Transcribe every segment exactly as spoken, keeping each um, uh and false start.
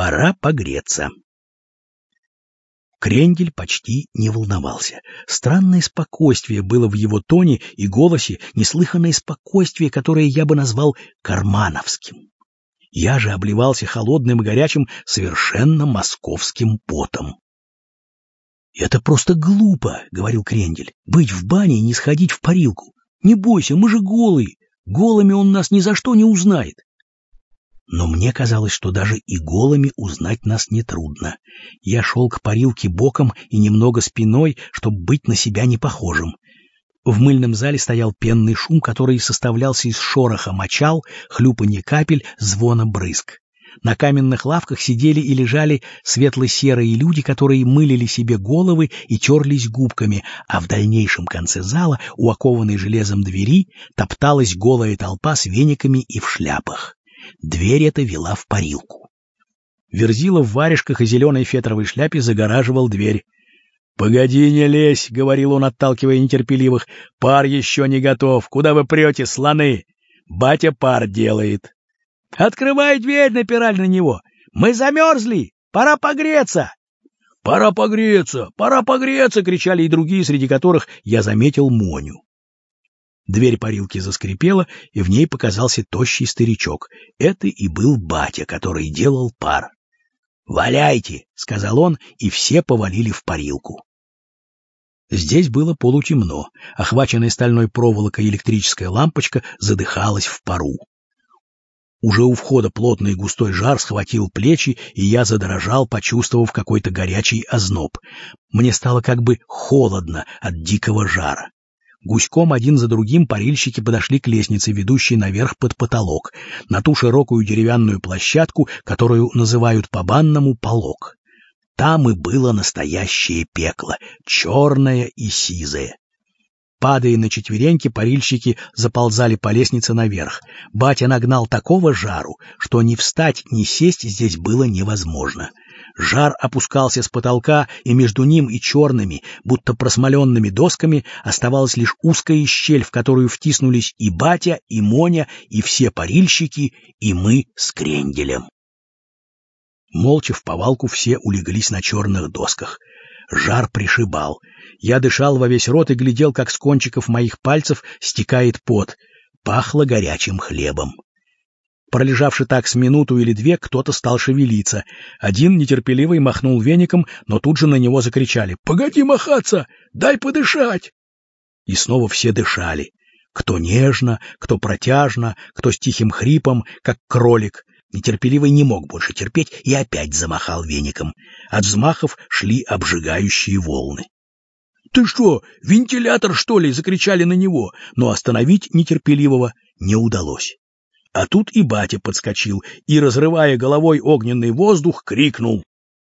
Пора погреться. Крендель почти не волновался. Странное спокойствие было в его тоне и голосе, неслыханное спокойствие, которое я бы назвал кармановским. Я же обливался холодным и горячим, совершенно московским потом. «Это просто глупо», — говорил Крендель, — «быть в бане и не сходить в парилку. Не бойся, мы же голые. Голыми он нас ни за что не узнает». Но мне казалось, что даже и голыми узнать нас нетрудно. Я шел к парилке боком и немного спиной, чтобы быть на себя не похожим. В мыльном зале стоял пенный шум, который составлялся из шороха мочал, хлюпанья капель, звона брызг. На каменных лавках сидели и лежали светло-серые люди, которые мылили себе головы и терлись губками, а в дальнейшем конце зала, у окованной железом двери, топталась голая толпа с вениками и в шляпах. Дверь эта вела в парилку. Верзила в варежках и зеленой фетровой шляпе загораживал дверь. «Погоди, не лезь», — говорил он, отталкивая нетерпеливых, — «пар еще не готов. Куда вы прете, слоны? Батя пар делает». «Открывай дверь», — напирали на него. «Мы замерзли! Пора погреться!» «Пора погреться! Пора погреться!» — кричали и другие, среди которых я заметил Моню. Дверь парилки заскрипела, и в ней показался тощий старичок. Это и был батя, который делал пар. «Валяйте!» — сказал он, и все повалили в парилку. Здесь было полутемно. Охваченная стальной проволокой электрическая лампочка задыхалась в пару. Уже у входа плотный густой жар схватил плечи, и я задрожал, почувствовав какой-то горячий озноб. Мне стало как бы холодно от дикого жара. Гуськом один за другим парильщики подошли к лестнице, ведущей наверх под потолок, на ту широкую деревянную площадку, которую называют по-банному полог. Там и было настоящее пекло, черное и сизое. Падая на четвереньки, парильщики заползали по лестнице наверх. Батя нагнал такого жару, что ни встать, ни сесть здесь было невозможно. Жар опускался с потолка, и между ним и черными, будто просмоленными досками, оставалась лишь узкая щель, в которую втиснулись и батя, и Моня, и все парильщики, и мы с Кренделем. Молча вповалку все улеглись на черных досках. Жар пришибал. Я дышал во весь рот и глядел, как с кончиков моих пальцев стекает пот. Пахло горячим хлебом. Пролежавши так с минуту или две, кто-то стал шевелиться. Один нетерпеливый махнул веником, но тут же на него закричали: «Погоди махаться! Дай подышать!» И снова все дышали. Кто нежно, кто протяжно, кто с тихим хрипом, как кролик. Нетерпеливый не мог больше терпеть и опять замахал веником. От взмахов шли обжигающие волны. «Ты что, вентилятор, что ли?» — закричали на него, но остановить нетерпеливого не удалось. А тут и батя подскочил и, разрывая головой огненный воздух, крикнул: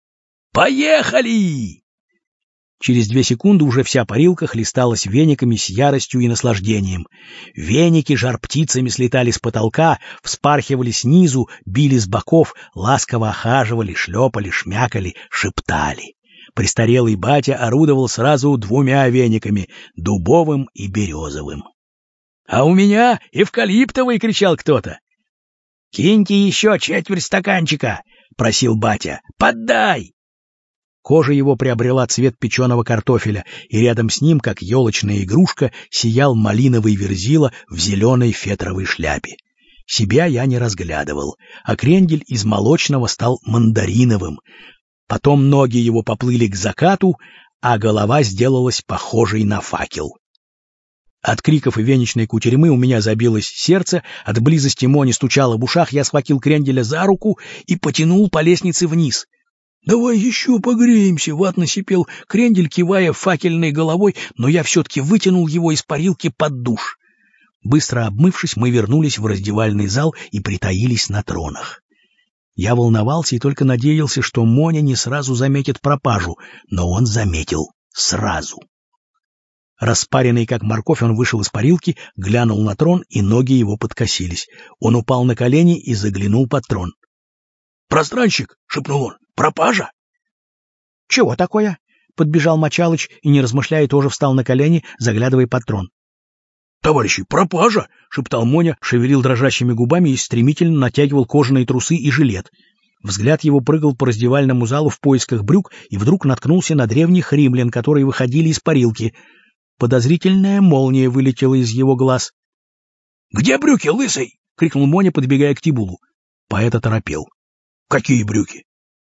«Поехали!» Через две секунды уже вся парилка хлесталась вениками с яростью и наслаждением. Веники жар-птицами слетали с потолка, вспархивали снизу, били с боков, ласково охаживали, шлепали, шмякали, шептали. Престарелый батя орудовал сразу двумя вениками — дубовым и березовым. «А у меня эвкалиптовый!» — кричал кто-то. «Киньте еще четверть стаканчика!» — просил батя. «Поддай!» Кожа его приобрела цвет печеного картофеля, и рядом с ним, как елочная игрушка, сиял малиновый Верзила в зеленой фетровой шляпе. Себя я не разглядывал, а Крендель из молочного стал мандариновым. Потом ноги его поплыли к закату, а голова сделалась похожей на факел. От криков и веничной кутерьмы у меня забилось сердце, от близости Мони стучало в ушах, я схватил Кренделя за руку и потянул по лестнице вниз. «Давай еще погреемся», — ватно сипел Крендель, кивая факельной головой, но я все-таки вытянул его из парилки под душ. Быстро обмывшись, мы вернулись в раздевальный зал и притаились на тронах. Я волновался и только надеялся, что Моня не сразу заметит пропажу, но он заметил сразу. Распаренный как морковь, он вышел из парилки, глянул на трон, и ноги его подкосились. Он упал на колени и заглянул под трон. «Пространщик!» — шепнул он. «Пропажа!» «Чего такое?» — подбежал Мочалыч и, не размышляя, тоже встал на колени, заглядывая под трон. «Товарищи, пропажа!» — шептал Моня, шевелил дрожащими губами и стремительно натягивал кожаные трусы и жилет. Взгляд его прыгал по раздевальному залу в поисках брюк и вдруг наткнулся на древних римлян, которые выходили из парилки. Подозрительная молния вылетела из его глаз. — Где брюки, лысый? — крикнул Моня, подбегая к Тибулу. Поэт оторопел. — Какие брюки?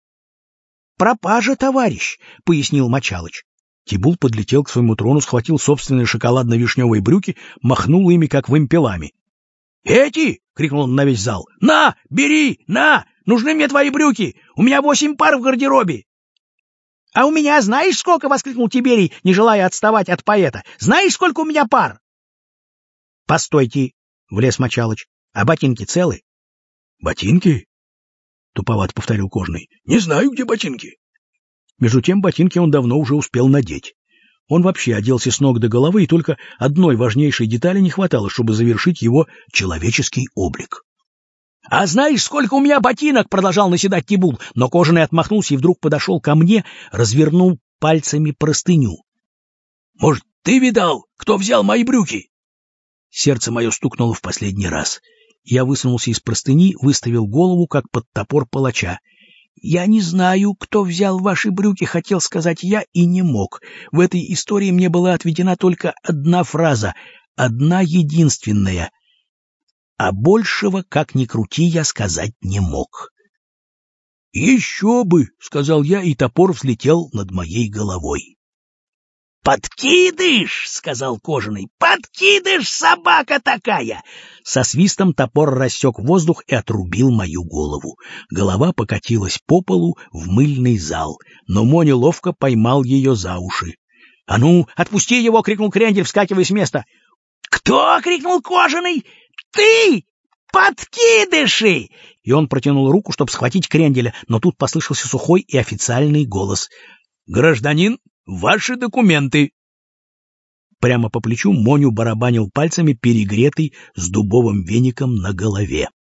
— Пропажа, товарищ, — пояснил Мочалыч. Тибул подлетел к своему трону, схватил собственные шоколадно-вишневые брюки, махнул ими, как вымпелами. — Эти! — крикнул он на весь зал. — На, бери, на! Нужны мне твои брюки! У меня восемь пар в гардеробе! — А у меня знаешь сколько? — воскликнул Тиберий, не желая отставать от поэта. — Знаешь, сколько у меня пар? — Постойте, — влез Мочалыч. — А ботинки целы? — Ботинки? — туповато повторил Кожаный. — Не знаю, где ботинки. Между тем ботинки он давно уже успел надеть. Он вообще оделся с ног до головы, и только одной важнейшей детали не хватало, чтобы завершить его человеческий облик. — А знаешь, сколько у меня ботинок? — продолжал наседать Тибул, но Кожаный отмахнулся и вдруг подошел ко мне, развернул пальцами простыню. — Может, ты видал, кто взял мои брюки? Сердце мое стукнуло в последний раз. Я высунулся из простыни, выставил голову, как под топор палача. «Я не знаю, кто взял ваши брюки», — хотел сказать я и не мог. В этой истории мне была отведена только одна фраза, одна единственная. А большего, как ни крути, я сказать не мог. «Еще бы», — сказал я, и топор взлетел над моей головой. «Подкидыш!» — сказал Кожаный. «Подкидыш, собака такая!» Со свистом топор рассек воздух и отрубил мою голову. Голова покатилась по полу в мыльный зал, но Моня ловко поймал ее за уши. — А ну, отпусти его! — крикнул Крендель, вскакивая с места. — Кто? — крикнул Кожаный. — Ты! Подкидыши! И он протянул руку, чтобы схватить Кренделя, но тут послышался сухой и официальный голос. — Гражданин, ваши документы! Прямо по плечу Моню барабанил пальцами перегретый с дубовым веником на голове.